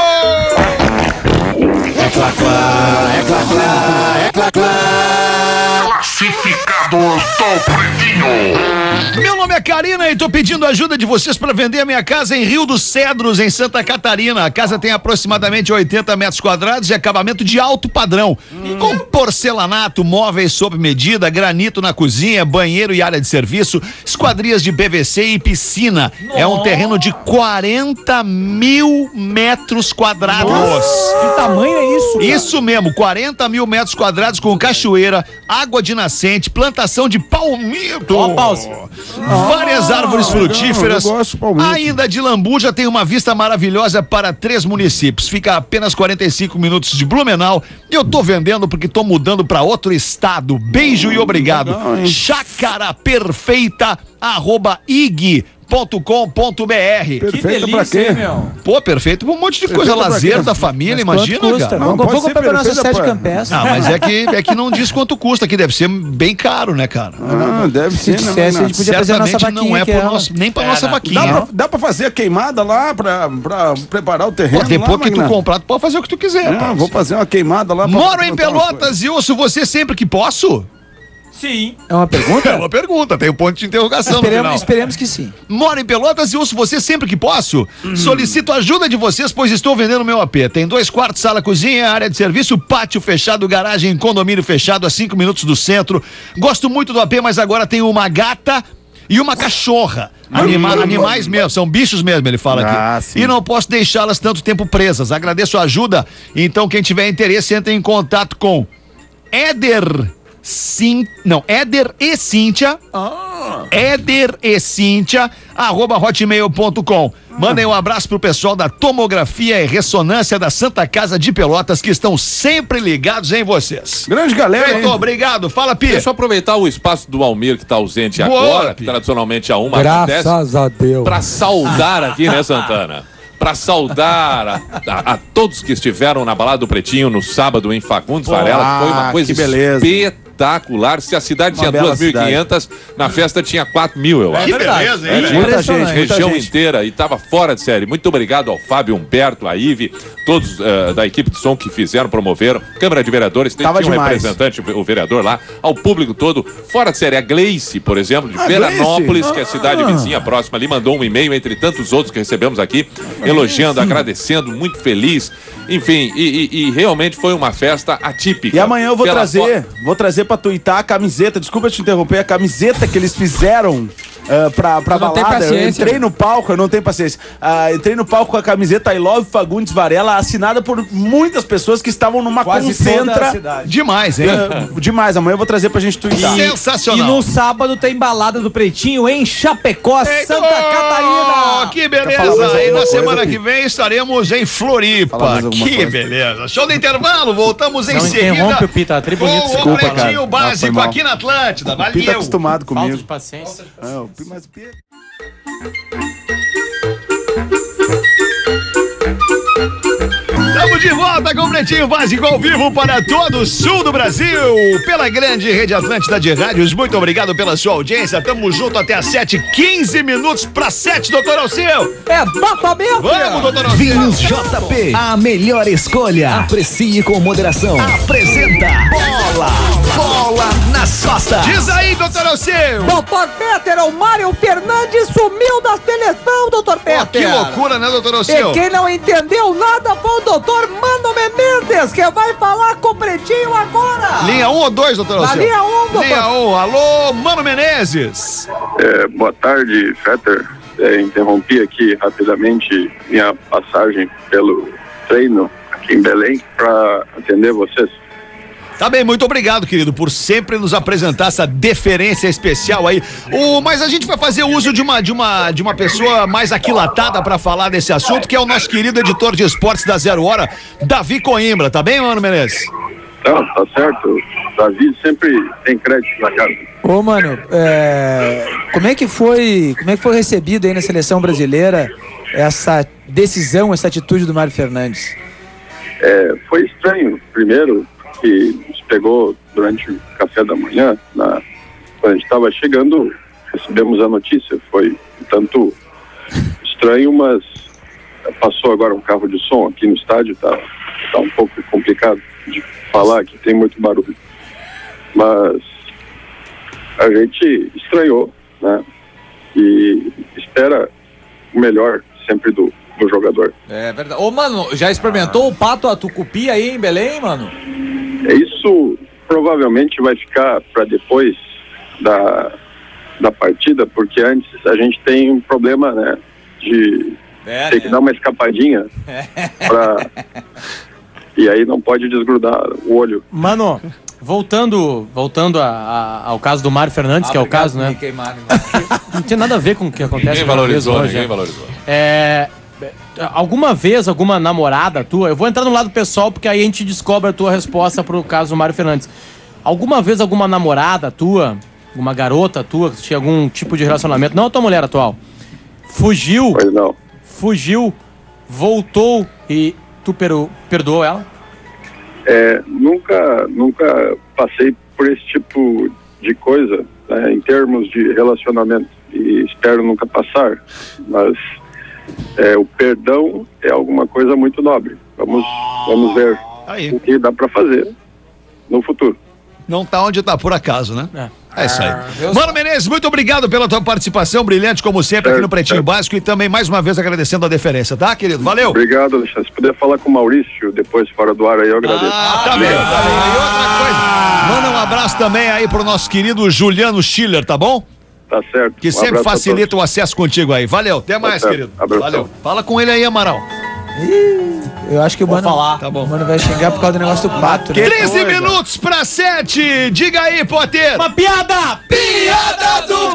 Classificados do Pretinho. Meu nome é Karina e tô pedindo ajuda de vocês para vender a minha casa em Rio dos Cedros, em Santa Catarina. A casa tem aproximadamente 80 metros quadrados e acabamento de alto padrão. Com porcelanato, móveis sob medida, granito na cozinha, banheiro e área de serviço, esquadrias de PVC e piscina. É um terreno de 40 mil metros quadrados. Que tamanho é isso, cara? Isso mesmo, 40 mil metros quadrados com cachoeira, água de nascente, plantação de palmito. Várias árvores frutíferas. eu gosto de palmito. Ainda de Lambuja tem uma vista maravilhosa para 3 municípios. Fica a apenas 45 minutos de Blumenau. E eu tô vendendo porque tô mudando para outro estado. Beijo e obrigado. Chácara Perfeita @ig.com.br. Perfeito pra quê? Pô, perfeito pra um monte de coisa. Perfeito pra Lazer quê? da família, Mas imagina, quanto custa? cara. Não, Vamos pode ser comprar pra nossa perfeita, sede pô. campestre. Ah, mas é que não diz quanto custa, que deve ser bem caro, né, cara? Ah, deve Se ser, dissesse, a gente podia fazer a nossa Certamente vaquinha. não é que por nosso, nem pra nossa vaquinha. Dá pra fazer a queimada lá pra preparar o terreno. Pô, depois lá, que tu Magna? comprar, tu pode fazer o que tu quiser. pá. Vou fazer uma queimada lá. pra Moro em plantar umas Pelotas e ouço você sempre que posso? Sim. É uma pergunta? É uma pergunta, tem um ponto de interrogação no final. Esperemos que sim. Moro em Pelotas e ouço você sempre que posso. Solicito a ajuda de vocês, pois estou vendendo meu AP. Tem 2 quartos, sala, cozinha, área de serviço, pátio fechado, garagem, condomínio fechado a 5 minutos do centro. Gosto muito do AP, mas agora tenho uma gata e uma cachorra. Animais mesmo, são bichos mesmo, ele fala aqui. sim. E não posso deixá-las tanto tempo presas. Agradeço a ajuda. Então, quem tiver interesse, entre em contato com Éder e Cíntia. Éder e Cíntia, @hotmail.com. Mandem um abraço pro pessoal da Tomografia e Ressonância da Santa Casa de Pelotas, que estão sempre ligados em vocês. Grande galera, Feito, obrigado. Fala, Pi. Deixa eu aproveitar o espaço do Almir, que tá ausente Boa, agora, Pi. que tradicionalmente a uma Graças a Deus. pra saudar aqui, né, Santana? Pra saudar a todos que estiveram na Balada do Pretinho no sábado em Fagundes Varela. Foi uma coisa que beleza. espetacular. Se a cidade tinha bela 2.500, na festa tinha 4.000, eu acho. Que beleza, hein? Tinha Muita gente, muita região gente. inteira e tava fora de série. Muito obrigado ao Fábio Humberto, a Ive, todos da equipe de som que fizeram, promoveram. Câmara de Vereadores, tinha Tava um demais. representante, o vereador lá, ao público todo, fora de série. A Gleice, por exemplo, de A Veranópolis, Gleice? que é a cidade vizinha próxima ali, mandou um e-mail, entre tantos outros que recebemos aqui, elogiando, agradecendo, muito feliz. Enfim, e realmente foi uma festa atípica. E amanhã eu vou Pela trazer pra tuitar a camiseta, desculpa te interromper, a camiseta que eles fizeram pra não tem balada. Eu paciência, entrei no palco, eu não tenho paciência. Entrei no palco com a camiseta I Love Fagundes Varela, assinada por muitas pessoas que estavam numa Quase toda a concentra. cidade. Demais, hein? Demais, amanhã eu vou trazer pra gente tuitar. E Sensacional. no sábado tem Balada do Pretinho em Chapecó, Eita, Santa Catarina. Que Quer falar beleza! mais E alguma na coisa, semana Pi? que vem estaremos em Falar Floripa. mais alguma Que coisa. beleza! Show do intervalo, voltamos em Não seguida. interrompe o Pi, tá tri bonito. Com o Desculpa, cara. Pretinho Foi Básico mal. aqui na Atlântida. O Pi tá Valeu! acostumado Falta comigo. de paciência. Mas o Pi... Estamos de volta com o Pretinho Básico ao vivo para todo o sul do Brasil, pela grande rede Atlântida de rádios. Muito obrigado pela sua audiência. Tamo junto até às 7h15 minutos para 7, doutor Alceu. Exatamente. Vamos, doutor Alceu. Vinhos JP, a melhor escolha. Aprecie com moderação. Apresenta Bola nas costas. Diz aí, doutor Alceu. Doutor Peter, o Mário Fernandes sumiu da seleção, doutor Peter. Que loucura, né, doutor Alceu? E quem não entendeu nada foi o doutor Mano Menezes, que vai falar com o Pretinho agora. Linha 1 ou 2, doutor Na Alceu? linha 1, doutor. Linha 1. Alô, Mano Menezes. Boa tarde, Fetter. Interrompi aqui rapidamente minha passagem pelo treino aqui em Belém para atender vocês. Tá bem, muito obrigado, querido, por sempre nos apresentar essa deferência especial aí. Mas a gente vai fazer uso de uma pessoa mais aquilatada para falar desse assunto, que é o nosso querido editor de esportes da Zero Hora, Davi Coimbra. Tá bem, Mano Menezes? Não, tá certo. Davi sempre tem crédito na casa. Ô, mano, como é que foi recebido aí na seleção brasileira essa decisão, essa atitude do Mário Fernandes? Foi estranho, primeiro, que nos pegou durante o café da manhã, quando a gente estava chegando, recebemos a notícia. Foi um tanto estranho, mas passou agora um carro de som aqui no estádio, tá um pouco complicado de falar, que tem muito barulho. Mas a gente estranhou, né? E espera o melhor sempre do jogador. É verdade. Ô, mano, já experimentou o pato a tucupi aí em Belém, mano? Isso provavelmente vai ficar para depois da partida, porque antes a gente tem um problema, né? De ter que dar uma escapadinha e aí não pode desgrudar o olho. Mano, voltando ao caso do Mário Fernandes, que é o caso, né? Não tinha nada a ver com o que acontece Ninguém com a mesa valorizou, hoje, ninguém né? valorizou. Alguma vez, alguma namorada tua, eu vou entrar no lado pessoal porque aí a gente descobre a tua resposta pro caso do Mário Fernandes. Alguma vez alguma namorada tua, alguma garota tua, que tinha algum tipo de relacionamento, não a tua mulher atual, fugiu, voltou e tu perdoou ela? Nunca passei por esse tipo de coisa, né, em termos de relacionamento, e espero nunca passar, mas o perdão é alguma coisa muito nobre. Vamos ver o que dá para fazer no futuro. Não tá onde tá por acaso, né? É isso aí. Mano Menezes, muito obrigado pela tua participação, brilhante como sempre aqui no Pretinho Básico, e também mais uma vez agradecendo a deferência, tá, querido? Valeu! Obrigado, Alexandre. Se puder falar com o Maurício depois fora do ar aí, eu agradeço. Tá bem. E outra coisa, manda um abraço também aí pro nosso querido Juliano Schiller, tá bom? Tá certo. Que sempre facilita o acesso contigo aí. Valeu, até mais, certo. querido. Abração. Valeu. Fala com ele aí, Amaral. Eu acho que o mano, Tá bom. o mano vai xingar por causa do negócio do pato. né? 13 minutos pra 7. Diga aí, Potter. Uma piada! Piada do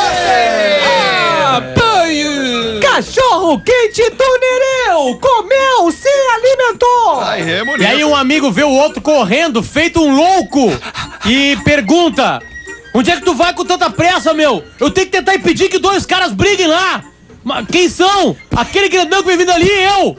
Cachorro quente do Nereu comeu, se alimentou. Ai, E aí um amigo vê o outro correndo, feito um louco, e pergunta: onde é que tu vai com tanta pressa, meu? Eu tenho que tentar impedir que 2 caras briguem lá. Mas quem são? Aquele grandão que vem vindo ali e eu.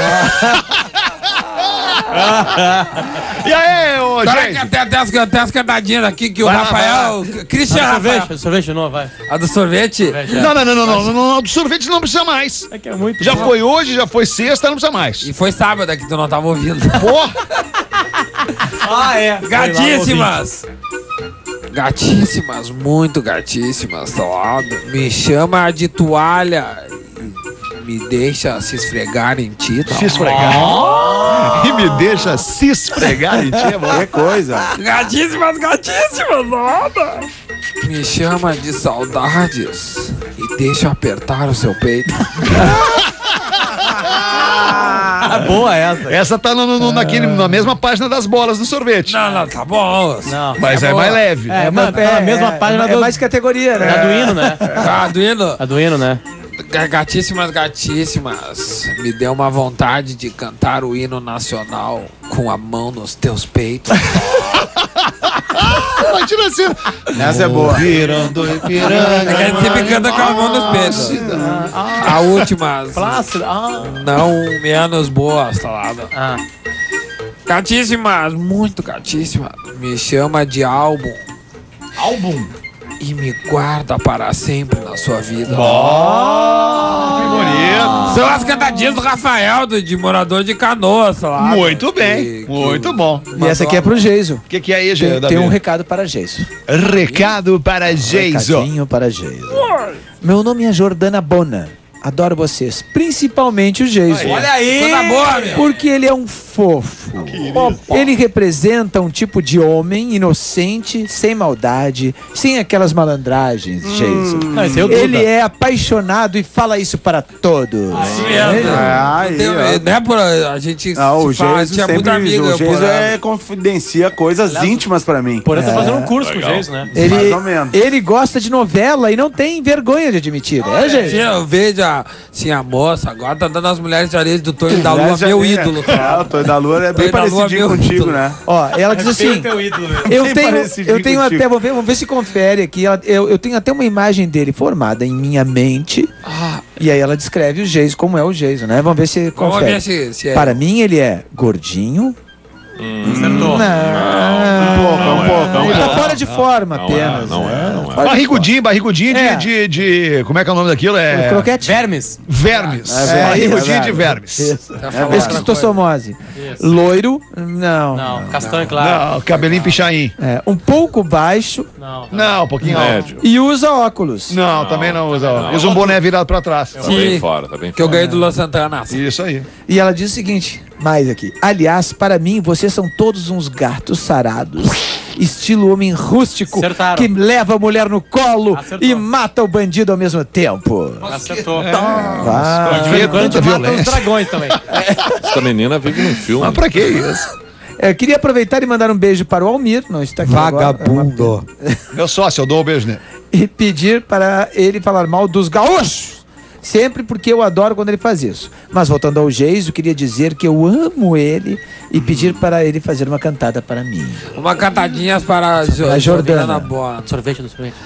E aí, ô, Peraí gente? que tem as cantadinhas aqui que o Vai lá, Rafael... Cristiano Rafael. Sorvete não, vai. A do sorvete? Não, do sorvete não precisa mais. É que é muito Já foi hoje, já foi sexta, não precisa mais. E foi sábado que tu não tava ouvindo. Porra. Ah, é. Gatíssimas! Gatíssimas, muito gatíssimas, tá lá. Me chama de toalha e me deixa se esfregar em ti, tá? Se esfregar. E me deixa se esfregar em ti, Que coisa. Gatíssimas, nada! Me chama de saudades e deixa apertar o seu peito. Boa essa. Essa tá na mesma página das bolas do sorvete. Não, tá bom. Não. Mas é mais leve. É, na mesma página É mais categoria, né? A do hino, né? Arduino. A do hino, né? Gatíssimas, me deu uma vontade de cantar o hino nacional com a mão nos teus peitos. Imagina assim. Essa é boa. Virando É que a gente sempre canta com a mão nos peitos. A última, Plácido. não menos boas, tá lá. Gatíssimas, muito gatíssimas, me chama de álbum. Álbum. E me guarda para sempre na sua vida. Que bonito. São as cantadinhas do Rafael, de morador de Canoas, tá lá. Muito bem. Muito bom. E essa aqui é pro Geiso. O que é aí, Geiso? Tem um recado para Geiso. Recado para Geiso. Recadinho para Geiso. Meu nome é Jordana Bona. Adoro vocês, principalmente o Geiso. Olha aí! Coisa boa, meu! Porque ele é um fofo. Ele representa um tipo de homem inocente, sem maldade, sem aquelas malandragens, Geiso. Ele é apaixonado e fala isso para todos. Não é por a gente O fala, Geiso tinha sempre muita amiga. o Geiso confidencia coisas íntimas pra mim. Por isso tá fazendo um curso com o Geiso, né? Mais ou menos. Ele gosta de novela e não tem vergonha de admitir, né, Geiso? Eu vejo assim, a moça agora tá dando as mulheres de areia do Tonho da Lua, meu ídolo. O Tonho da Lua é bem parecidinho contigo, né? Ó, ela diz assim, eu tenho até, vamos ver se confere aqui, eu tenho até uma imagem dele formada em minha mente, e aí ela descreve o Geiso, como é o Geiso, né? Vamos ver se confere. Vamos ver se é. Para mim ele é gordinho. Acertou. Um pouco. Ele tá fora de forma apenas. Não é. Fora de Barrigudinho É. de. Como é que é o nome daquilo? forma. Croquete. Vermes. Vermes. Barrigudinho de vermes. Esquistosomose. Loiro, não. Não, castanho, claro. Não, cabelinho pichain. É, um pouco baixo Não, um pouquinho alto. Médio. e usa óculos. Não, também não usa. Usa um boné virado pra trás. Tá bem fora, tá bem Que eu fora. ganhei do Luan Santana. Isso aí. E ela diz o seguinte, mais aqui. Aliás, para mim, vocês são todos uns gatos sarados. Estilo homem rústico Acertaram. que leva a mulher no colo Acertou. e mata o bandido ao mesmo tempo. Acertou. Vai. De vez em quando a gente Tanta mata uns violência. dragões também. Essa menina vive num filme. Mas pra que isso? Eu queria aproveitar e mandar um beijo para o Almir, não está aqui Vagabundo. Meu sócio, eu dou um beijo nele. e pedir para ele falar mal dos gaúchos. Sempre porque eu adoro quando ele faz isso. Mas voltando ao Geiso, queria dizer que eu amo ele e pedir para ele fazer uma cantada para mim. Uma cantadinha para A Jordana. Boa. Sorvete do sorvete.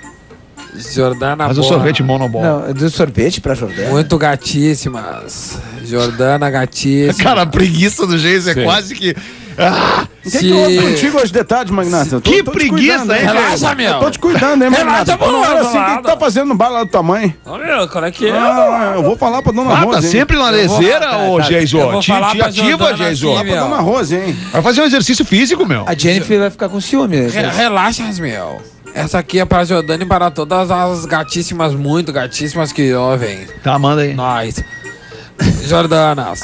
Jordana Mas o Boa. sorvete monobol. Não, do sorvete para Jordana. Muito gatíssimas. Jordana gatíssima. Cara, a preguiça do Geiso é quase que. Ah, O que houve contigo hoje de tarde, Magnata? Eu tô Que te preguiça, cuidando, hein, Relaxa, meu. Eu tô te cuidando, hein, Magnata? Relaxa, Não era assim, o que relaxa. tu tá fazendo no bar lá do tua mãe? Ô, meu, qual é que é? Eu vou falar pra Dona tá Rose, hein? sempre na leseira, ô Geiso. Eu vou falar pra Ativa, Jordana Geiso. assim, Pra Dona Rose, hein? Vai fazer um exercício físico, meu. A Jennifer vai ficar com ciúme. Relaxa, meu. Essa aqui é pra Jordana e para todas as gatíssimas, muito gatíssimas que ouvem. Tá, manda aí. Nós. Jordanas.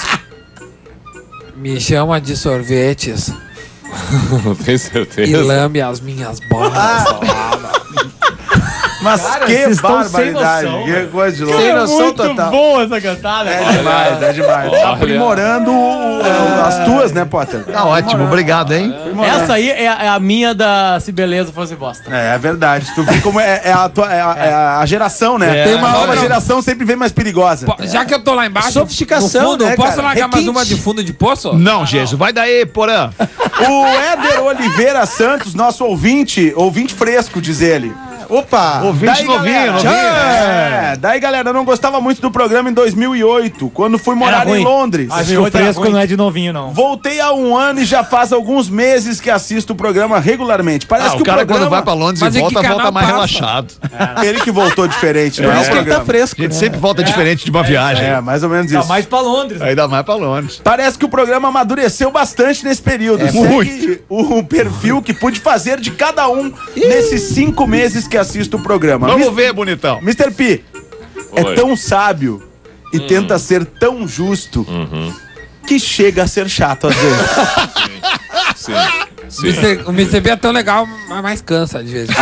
Me chama de sorvetes Não tenho e certeza. lambe as minhas bolas. Mas Cara, que vocês estão sem barbaridade. noção, Que coisa de louco. É muito boa essa cantada. É cara. demais, é demais. Tá aprimorando as tuas, né, Potter? Tá ótimo, obrigado, hein? Essa aí é a minha da Se Beleza Fosse Bosta. É verdade. Tu vê como é a geração, né? É. Uma nova geração sempre vem mais perigosa. Já que eu tô lá embaixo, Sofisticação, no fundo, né, posso cara? largar mais Requinte. uma de fundo de poço? Não, Jesus, vai daí, Porã. O Éder Oliveira Santos, nosso ouvinte fresco, diz ele. Opa! Ouvinte Daí, novinho, galera, novinho. daí, galera, eu não gostava muito do programa em 2008, quando fui morar em Londres. Acho que o fresco não é de novinho, não. Voltei há um ano e já faz alguns meses que assisto o programa regularmente. Parece que O cara programa... quando vai pra Londres Mas e em volta, que volta canal mais passa? relaxado. Ele que voltou diferente, Por né? isso que ele tá fresco. A gente né? sempre volta diferente de uma viagem. É, mais ou menos isso. Mais pra Londres. Ainda mais pra Londres. Parece que o programa amadureceu bastante nesse período. Segue o perfil que pude fazer de cada um nesses 5 meses que assisto o programa. Vamos ver, bonitão. Mr. P, é Oi. tão sábio e tenta ser tão justo que chega a ser chato às vezes. Sim. Sim. O Mr. B é tão legal, mas mais cansa às vezes.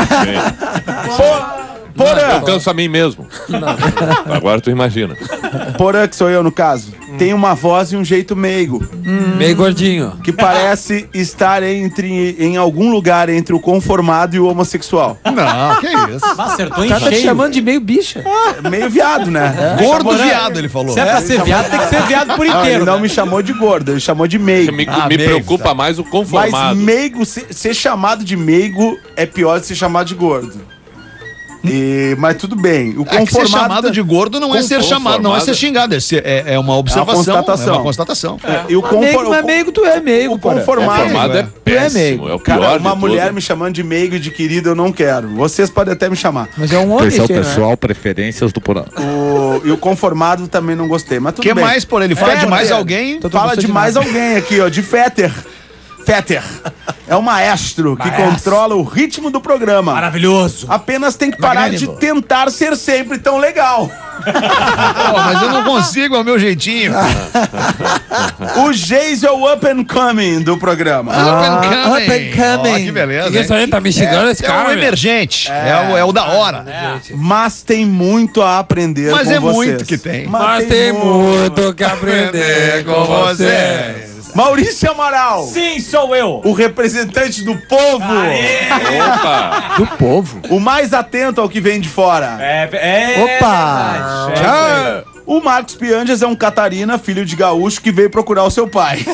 Porã, Eu canso a mim mesmo. Agora tu imagina. Porã, que sou eu no caso, tem uma voz e um jeito meigo, Meio gordinho. que parece estar em algum lugar entre o conformado e o homossexual. Não, que isso. Acertou em Tá te cheio. chamando de meio bicha. Meio viado, né? Gordo viado, ele falou. Se é pra ser viado, tem que ser viado por Não, inteiro. ele não né? me chamou de gordo, ele chamou de meigo. Me meio, preocupa mais o Mas conformado. meigo, ser chamado de meigo é pior de ser chamado de gordo. Mas tudo bem. O É que ser conformado chamado de gordo não é ser chamado, não é ser xingado. É uma observação. constatação. É uma constatação. E o Meigo, mas meigo tu é meigo, o porra. conformado. Conformado é péssimo. meigo. É o pior Cara, de uma tudo. mulher me chamando de meigo e de querido, eu não quero. Vocês podem até me chamar. Mas é um homem, Atenção, esse aí, né? pessoal, preferências do Porã. E o conformado também não gostei. Mas O tudo que bem. mais, por ele? Fala de Fetter. mais alguém? Fala de mais alguém aqui, ó. De Fetter. Fetter. É o maestro que controla o ritmo do programa. Maravilhoso. Apenas tem que parar de tentar ser sempre tão legal. Pô, mas eu não consigo, é o meu jeitinho. O Geis é o up and coming do programa. Up and coming. up and coming. Ó, que beleza. Que isso aí tá me xingando esse É cara, o meu? emergente. É o da hora. Mas tem muito a aprender Mas com é vocês. muito que tem. Mas tem muito que aprender com você. Maurício Amaral, Sim, sou eu. o representante do povo. Opa! Do povo. O mais atento ao que vem de fora. Opa! verdade. O Marcos Pianges é um Catarina, filho de gaúcho, que veio procurar o seu pai.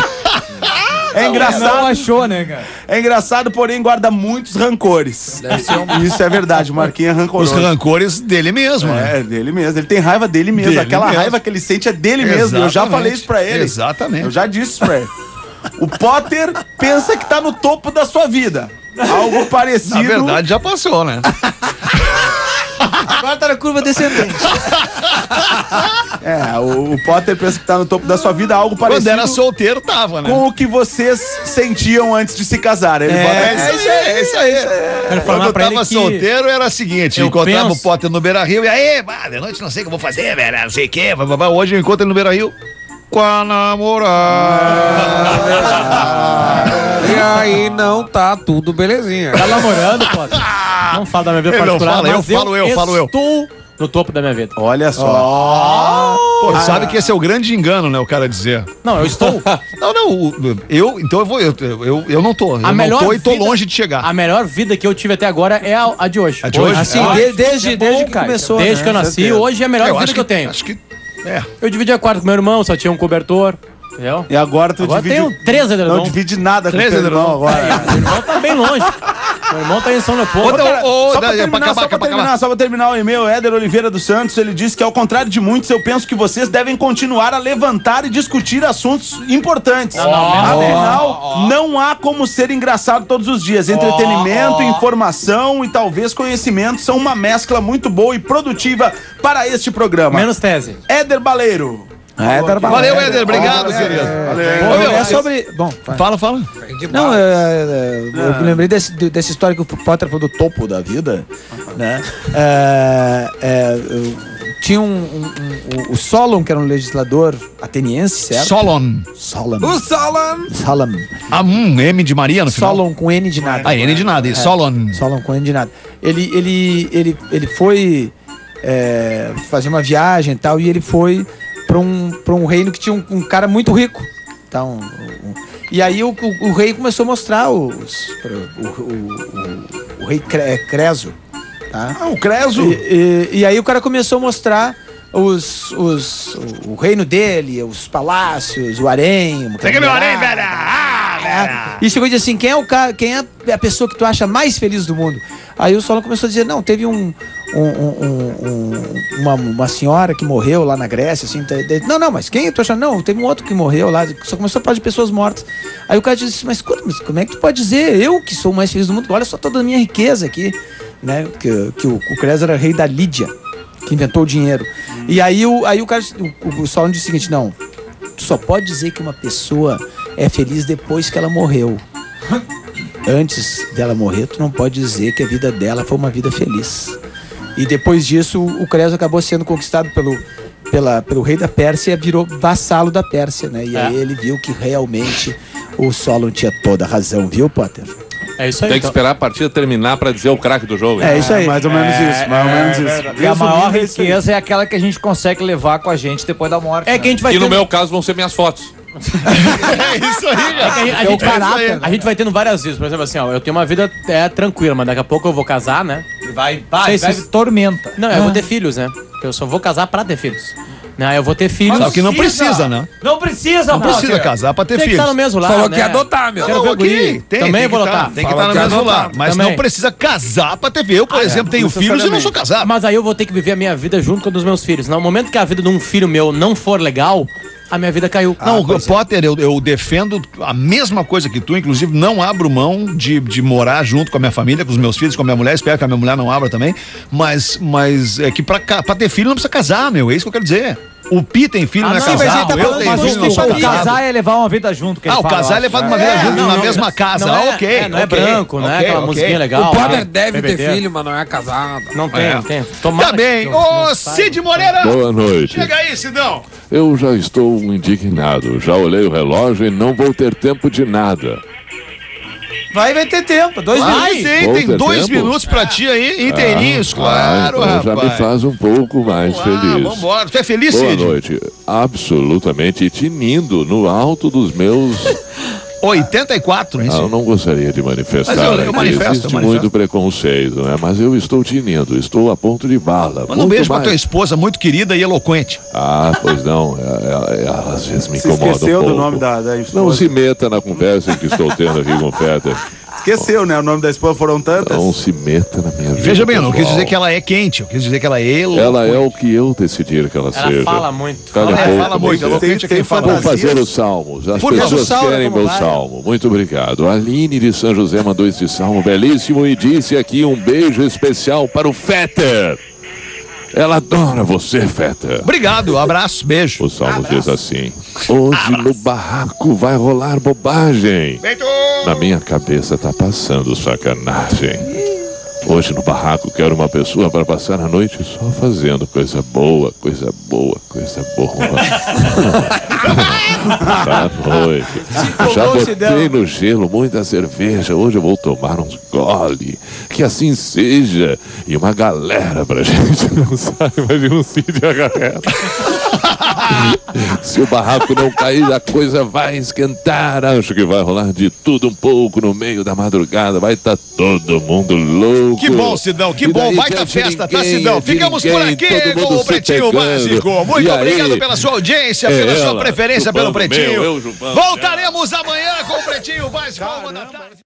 É Não engraçado, achou, né, cara? é engraçado, porém guarda muitos rancores. Isso é verdade, o Marquinhos é Os rancoroso. rancores dele mesmo. né? É, dele mesmo. Ele tem raiva dele mesmo. Dele Aquela mesmo. raiva que ele sente é dele mesmo. Eu já Exatamente. falei isso pra ele. Exatamente. Eu já disse isso pra ele. O Potter pensa que tá no topo da sua vida. Algo parecido. Na verdade, já passou, né? Agora tá na curva descendente. O Potter pensa que tá no topo da sua vida. Algo parecido Quando era solteiro, tava, né? com o que vocês sentiam antes de se casar. Ele bota É isso aí. Quero Quando falar eu pra ele tava que solteiro, era o seguinte: eu encontrava penso- o Potter no Beira Rio e aí, de noite não sei o que eu vou fazer, velho, não sei o que. Hoje eu encontro ele no Beira Rio com a namorada. E aí não tá tudo belezinha. tá namorando, pô. Não fala da minha vida Ele não particular, fala, eu mas falo eu. estou no topo da minha vida. Olha só. Pô, sabe que esse é o grande engano, né? O cara dizer. Não, eu estou... Então eu não tô. A melhor não tô e tô vida- longe de chegar. A melhor vida que eu tive até agora é a de hoje. A de hoje? Assim, Ah, desde que cara. começou. Desde né? que eu nasci, certeza. hoje é a melhor vida acho que eu tenho. Acho que. Eu dividia quarto com meu irmão, só tinha um cobertor. Entendeu? E agora tu Agora divide... tenho 3 edredom. Não divide nada com o 3 teu irmão edredom. agora. Meu irmão tá bem longe. Meu irmão tá em São Leopoldo. Só pra terminar, o e-mail, Éder Oliveira dos Santos, ele disse que ao contrário de muitos, eu penso que vocês devem continuar a levantar e discutir assuntos importantes. Afinal, não há como ser engraçado todos os dias. Entretenimento, informação e talvez conhecimento são uma mescla muito boa e produtiva para este programa. Menos tese. Éder Baleiro. Valeu, Éder. Obrigado, querido. Ô, meu, É sobre... Bom, Fala. não, eu me lembrei dessa história que o Potter falou do topo da vida, né? Tinha o Solon, que era um legislador ateniense, certo? Solon. Solon. O Solon. Solon. M de Maria no final. Solon com N de nada. N de nada. E Solon. Solon com N de nada. ele foi fazer uma viagem e tal, e ele foi para um reino que tinha um cara muito rico. Tá, e aí o rei começou a mostrar o rei Creso. Tá? O Creso? E aí o cara começou a mostrar o reino dele, os palácios, o harém. Você quer meu harém, velho? E chegou e disse assim: quem é a pessoa que tu acha mais feliz do mundo? Aí o Solon começou a dizer: não, teve uma senhora que morreu lá na Grécia, assim. Não, mas quem tu acha? Não, teve um outro que morreu lá. Só começou a falar de pessoas mortas. Aí o cara disse: mas como é que tu pode dizer? Eu que sou o mais feliz do mundo, olha só toda a minha riqueza aqui, né? Que o Creso era rei da Lídia, que inventou o dinheiro. E aí o Solon disse o seguinte: não, tu só pode dizer que uma pessoa é feliz depois que ela morreu. Antes dela morrer, tu não pode dizer que a vida dela foi uma vida feliz. E depois disso, o Creso acabou sendo conquistado pelo rei da Pérsia e virou vassalo da Pérsia, né? E aí ele viu que realmente o Solon tinha toda a razão, viu, Potter? É isso aí. Tem que esperar a partida terminar pra dizer o craque do jogo. É isso aí. Mais ou menos isso. E a maior riqueza é aquela que a gente consegue levar com a gente depois da morte. É que a gente vai E no meu caso vão ser minhas fotos. É isso aí, a gente vai tendo várias vezes. Por exemplo, assim, ó, eu tenho uma vida tranquila, mas daqui a pouco eu vou casar, né? Vai tormenta. Não, eu vou ter filhos, né? Porque eu só vou casar pra ter filhos. Não, eu vou ter filhos. Só que não precisa, né? Não precisa, Não precisa casar pra ter Tem que filhos. estar no mesmo lá. Falou né? que ia adotar, meu. Quero ver o guri. Também vou adotar. Tem que estar no mesmo lá. Mas Também. não precisa casar pra ter filho. Eu, por exemplo, tenho filhos e não sou casado. Mas aí eu vou ter que viver a minha vida junto com a dos meus filhos. No momento que a vida de um filho meu não for legal, a minha vida caiu. Não, Potter, eu defendo a mesma coisa que tu, inclusive não abro mão de morar junto com a minha família, com os meus filhos, com a minha mulher, espero que a minha mulher não abra também, mas é que pra ter filho não precisa casar, meu, é isso que eu quero dizer. O Pi tem filho, não é casado, eu tenho filho, não sou O casado. casar é levar uma vida junto. O casar é levar uma vida junto na mesma casa, ok. Não é branco, não é aquela musiquinha legal. O Potter deve ter filho, mas não é casado. Não tem. Tá bem, ô Cid Moreira. Boa noite. Chega aí, Cidão. Eu já estou indignado. Já olhei o relógio e não vou ter tempo de nada. Vai ter tempo, 2 minutos. Tem 2 minutos pra ti aí, inteirinhos, claro, então rapaz. já me faz um pouco mais feliz. Vambora. Tu é feliz, Boa Cid? noite. Absolutamente tinindo no alto dos meus... 84, hein, Cid? Eu não gostaria de manifestar. Mas eu aqui. manifesto, Existe muito preconceito, né? Mas eu estou tinindo, estou a ponto de bala. Manda um beijo pra tua esposa, muito querida e eloquente. Pois não. Ela às vezes me Você incomoda esqueceu um pouco. do nome da esposa? Não se meta na conversa que estou tendo aqui com o Fetter. Esqueceu, né? O nome da esposa foram tantas. Não se meta na minha vida. Veja bem, eu não quis pessoal. dizer que ela é quente, eu quis dizer que ela é eloquente. Ela é o que eu decidir que ela seja. Ela fala muito. Cala a boca, Fala muito, você. eloquente é quem fala. Vou fazer os salmos. As Por favor. pessoas querem meu salmo. Muito obrigado. A Aline de São José mandou este salmo belíssimo e disse aqui um beijo especial para o Fetter. Ela adora você, Fetter. Obrigado, abraço, beijo. O salmo diz assim: hoje no barraco vai rolar bobagem. Na minha cabeça tá passando sacanagem. Hoje no barraco quero uma pessoa para passar a noite só fazendo coisa boa, coisa boa, coisa boa. À noite. Já botei no gelo muita cerveja. Hoje eu vou tomar uns gole. Que assim seja. E uma galera pra gente não sabe. Imagina um Cid e a galera. Se o barraco não cair, a coisa vai esquentar. Acho que vai rolar de tudo um pouco no meio da madrugada. Vai estar todo mundo louco. Que bom, Cidão, que bom. Baita festa, tá, Cidão? Ficamos por aqui com o Pretinho Básico. Muito obrigado pela sua audiência, pela sua preferência pelo Pretinho. Voltaremos amanhã com o Pretinho Básico.